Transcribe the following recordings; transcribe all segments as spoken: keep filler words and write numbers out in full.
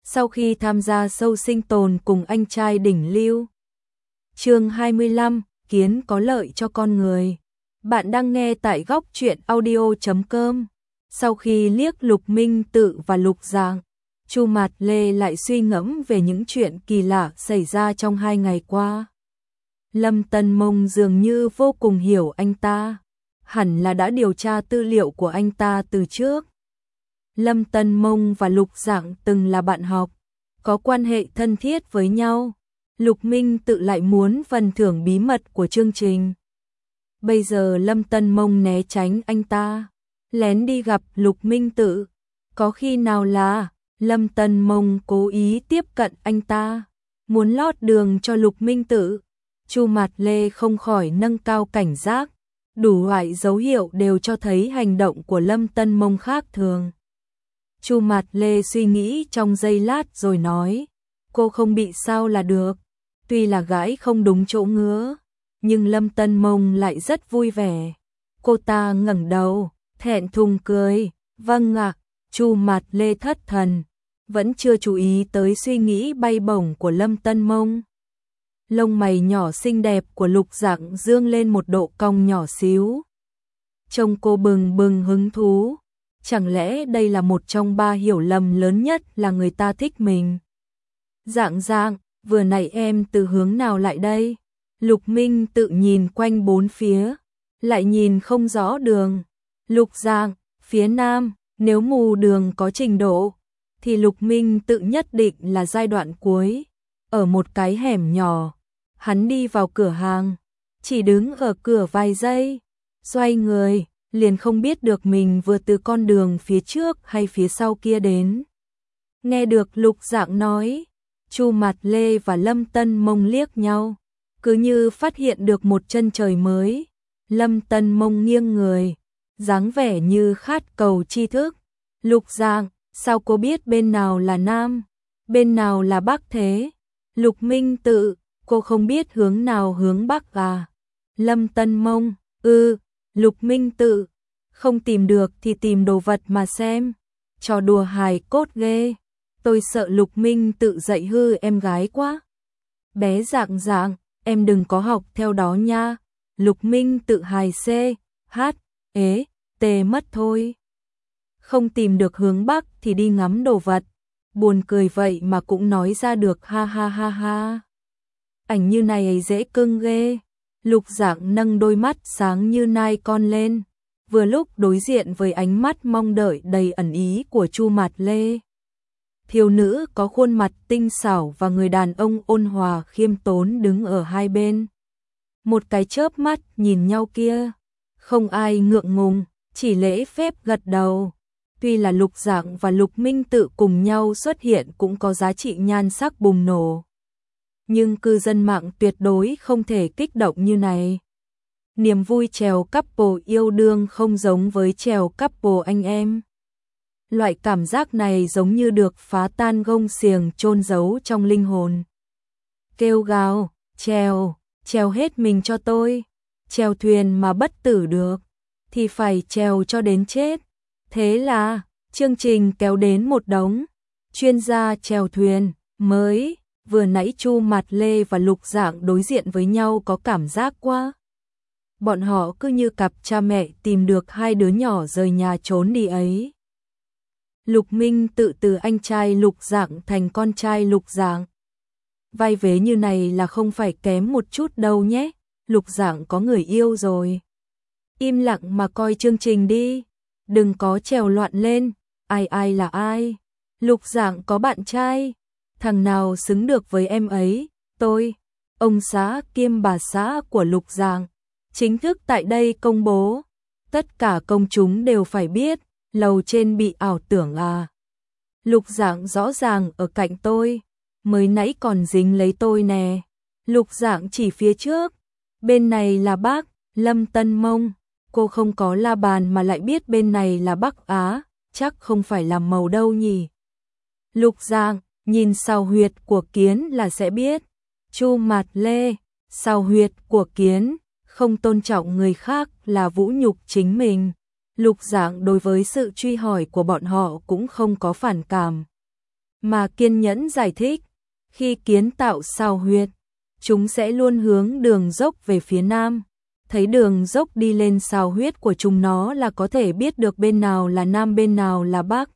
sau khi tham gia show sinh tồn cùng anh trai đỉnh lưu. Chương hai mươi lăm, kiến có lợi cho con người. Bạn đang nghe tại góc truyện audio chấm com. Sau khi liếc Lục Minh Tự và Lục Dạng, Chu Mạt Lê lại suy ngẫm về những chuyện kỳ lạ xảy ra trong hai ngày qua. Lâm Tân Mông dường như vô cùng hiểu anh ta, hẳn là đã điều tra tư liệu của anh ta từ trước. Lâm Tân Mông và Lục Dạng từng là bạn học, có quan hệ thân thiết với nhau. Lục Minh Tự lại muốn phần thưởng bí mật của chương trình. Bây giờ Lâm Tân Mông né tránh anh ta, lén đi gặp Lục Minh Tự. Có khi nào là Lâm Tân Mông cố ý tiếp cận anh ta, muốn lót đường cho Lục Minh Tự? Chu Mạt Lê không khỏi nâng cao cảnh giác, đủ loại dấu hiệu đều cho thấy hành động của Lâm Tân Mông khác thường. Chu Mạt Lê suy nghĩ trong giây lát rồi nói, cô không bị sao là được. Tuy là gãi không đúng chỗ ngứa, nhưng Lâm Tân Mông lại rất vui vẻ. Cô ta ngẩng đầu, thẹn thùng cười, vâng ạ. Chu Mạt Lê thất thần, vẫn chưa chú ý tới suy nghĩ bay bổng của Lâm Tân Mông. Lông mày nhỏ xinh đẹp của Lục Dạng dương lên một độ cong nhỏ xíu. Trông cô bừng bừng hứng thú. Chẳng lẽ đây là một trong ba hiểu lầm lớn nhất là người ta thích mình? Dạng Dạng, vừa nãy em từ hướng nào lại đây? Lục Minh Tự nhìn quanh bốn phía, lại nhìn không rõ đường. Lục Dạng, phía nam, nếu mù đường có trình độ, thì Lục Minh Tự nhất định là giai đoạn cuối. Ở một cái hẻm nhỏ, hắn đi vào cửa hàng, chỉ đứng ở cửa vài giây, xoay người, liền không biết được mình vừa từ con đường phía trước hay phía sau kia đến. Nghe được Lục Dạng nói, Chu Mạt Lê và Lâm Tân Mông liếc nhau, cứ như phát hiện được một chân trời mới. Lâm Tân Mông nghiêng người, dáng vẻ như khát cầu tri thức. Lục Dạng, sao cô biết bên nào là nam, bên nào là bắc thế? Lục Minh Tự, cô không biết hướng nào hướng bắc à? Lâm Tân Mông, ư. Lục Minh Tự, không tìm được thì tìm đồ vật mà xem. Trò đùa hài cốt ghê. Tôi sợ Lục Minh Tự dạy hư em gái quá. Bé Dạng Dạng, em đừng có học theo đó nha. Lục Minh Tự hài c, hát, ế, tê mất thôi. Không tìm được hướng bắc thì đi ngắm đồ vật. Buồn cười vậy mà cũng nói ra được, ha ha ha ha. Ảnh như này ấy dễ cưng ghê. Lục Dạng nâng đôi mắt sáng như nai con lên, vừa lúc đối diện với ánh mắt mong đợi đầy ẩn ý của Chu Mạt Lê. Thiếu nữ có khuôn mặt tinh xảo và người đàn ông ôn hòa khiêm tốn đứng ở hai bên. Một cái chớp mắt nhìn nhau kia, không ai ngượng ngùng, chỉ lễ phép gật đầu. Tuy là Lục Dạng và Lục Minh Tự cùng nhau xuất hiện cũng có giá trị nhan sắc bùng nổ, nhưng cư dân mạng tuyệt đối không thể kích động như này. Niềm vui trèo couple yêu đương không giống với trèo couple anh em. Loại cảm giác này giống như được phá tan gông xiềng chôn giấu trong linh hồn. Kêu gào, trèo, trèo hết mình cho tôi. Trèo thuyền mà bất tử được, thì phải trèo cho đến chết. Thế là, chương trình kéo đến một đống chuyên gia trèo thuyền mới. Vừa nãy Chu Mạt Lê và Lục Dạng đối diện với nhau có cảm giác quá. Bọn họ cứ như cặp cha mẹ tìm được hai đứa nhỏ rời nhà trốn đi ấy. Lục Minh Tự từ anh trai Lục Dạng thành con trai Lục Dạng. Vai vế như này là không phải kém một chút đâu nhé. Lục Dạng có người yêu rồi. Im lặng mà coi chương trình đi, đừng có trèo loạn lên. Ai ai là ai? Lục Dạng có bạn trai. Thằng nào xứng được với em ấy? Tôi. Ông xã kiêm bà xã của Lục Dạng chính thức tại đây công bố. Tất cả công chúng đều phải biết, lầu trên bị ảo tưởng à. Lục Dạng rõ ràng ở cạnh tôi, mới nãy còn dính lấy tôi nè. Lục Dạng chỉ phía trước, bên này là Bắc, Lâm Tân Mông. Cô không có la bàn mà lại biết bên này là Bắc Á, chắc không phải làm màu đâu nhỉ. Lục Dạng, nhìn sao huyệt của kiến là sẽ biết. Chu Mạt Lê, sao huyệt của kiến, không tôn trọng người khác là vũ nhục chính mình. Lục Dạng đối với sự truy hỏi của bọn họ cũng không có phản cảm, mà kiên nhẫn giải thích. Khi kiến tạo sao huyệt, chúng sẽ luôn hướng đường dốc về phía nam. Thấy đường dốc đi lên sao huyết của chúng nó là có thể biết được bên nào là nam bên nào là bắc.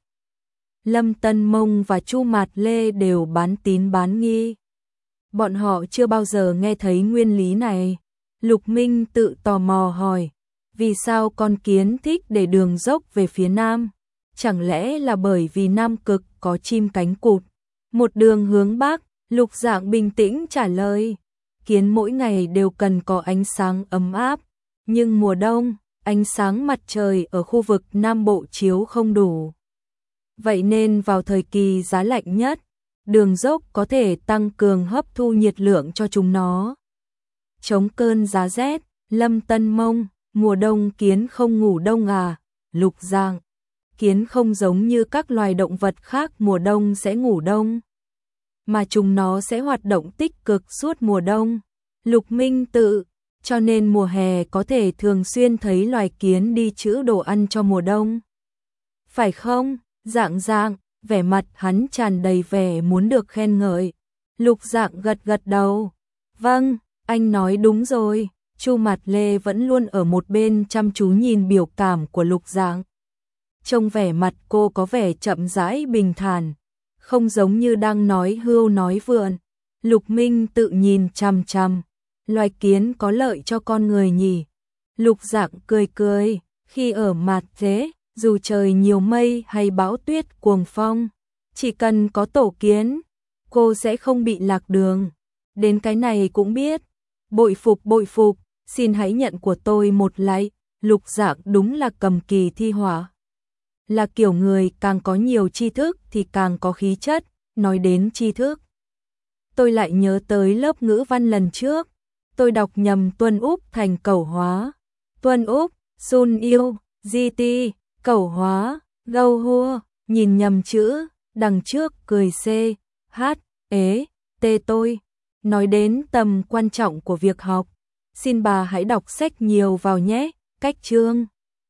Lâm Tân Mông và Chu Mạt Lê đều bán tín bán nghi. Bọn họ chưa bao giờ nghe thấy nguyên lý này. Lục Minh tự tò mò hỏi, vì sao con kiến thích để đường dốc về phía nam? Chẳng lẽ là bởi vì Nam Cực có chim cánh cụt, một đường hướng bắc? Lục Dạng bình tĩnh trả lời, kiến mỗi ngày đều cần có ánh sáng ấm áp, nhưng mùa đông, ánh sáng mặt trời ở khu vực Nam Bộ chiếu không đủ. Vậy nên vào thời kỳ giá lạnh nhất, đường dốc có thể tăng cường hấp thu nhiệt lượng cho chúng nó. Chống cơn giá rét. Lâm Tân Mông, mùa đông kiến không ngủ đông à? Lục Dạng, kiến không giống như các loài động vật khác mùa đông sẽ ngủ đông, mà chúng nó sẽ hoạt động tích cực suốt mùa đông. Lục Minh tự, cho nên mùa hè có thể thường xuyên thấy loài kiến đi trữ đồ ăn cho mùa đông. Phải không? Dạng Dạng, vẻ mặt hắn tràn đầy vẻ muốn được khen ngợi. Lục Dạng gật gật đầu. Vâng, anh nói đúng rồi. Chu Mạt Lê vẫn luôn ở một bên chăm chú nhìn biểu cảm của Lục Dạng. Trông vẻ mặt cô có vẻ chậm rãi bình thản, không giống như đang nói hưu nói vượn. Lục Minh tự nhìn chằm chằm, loài kiến có lợi cho con người nhỉ? Lục Dạng cười cười, khi ở Mạt Thế, dù trời nhiều mây hay bão tuyết cuồng phong, chỉ cần có tổ kiến, cô sẽ không bị lạc đường. Đến cái này cũng biết. Bội phục bội phục, xin hãy nhận của tôi một like. Lục Dạng đúng là cầm kỳ thi họa. Là kiểu người càng có nhiều tri thức thì càng có khí chất. Nói đến tri thức, tôi lại nhớ tới lớp ngữ văn lần trước. Tôi đọc nhầm Tuân Úc thành Cẩu Hóa. Tuân Úc, Sun yêu, gi ti, Cẩu Hóa, Gâu Hua, nhìn nhầm chữ, đằng trước cười C, H, ế, T tôi. Nói đến tầm quan trọng của việc học, xin bà hãy đọc sách nhiều vào nhé. Cách chương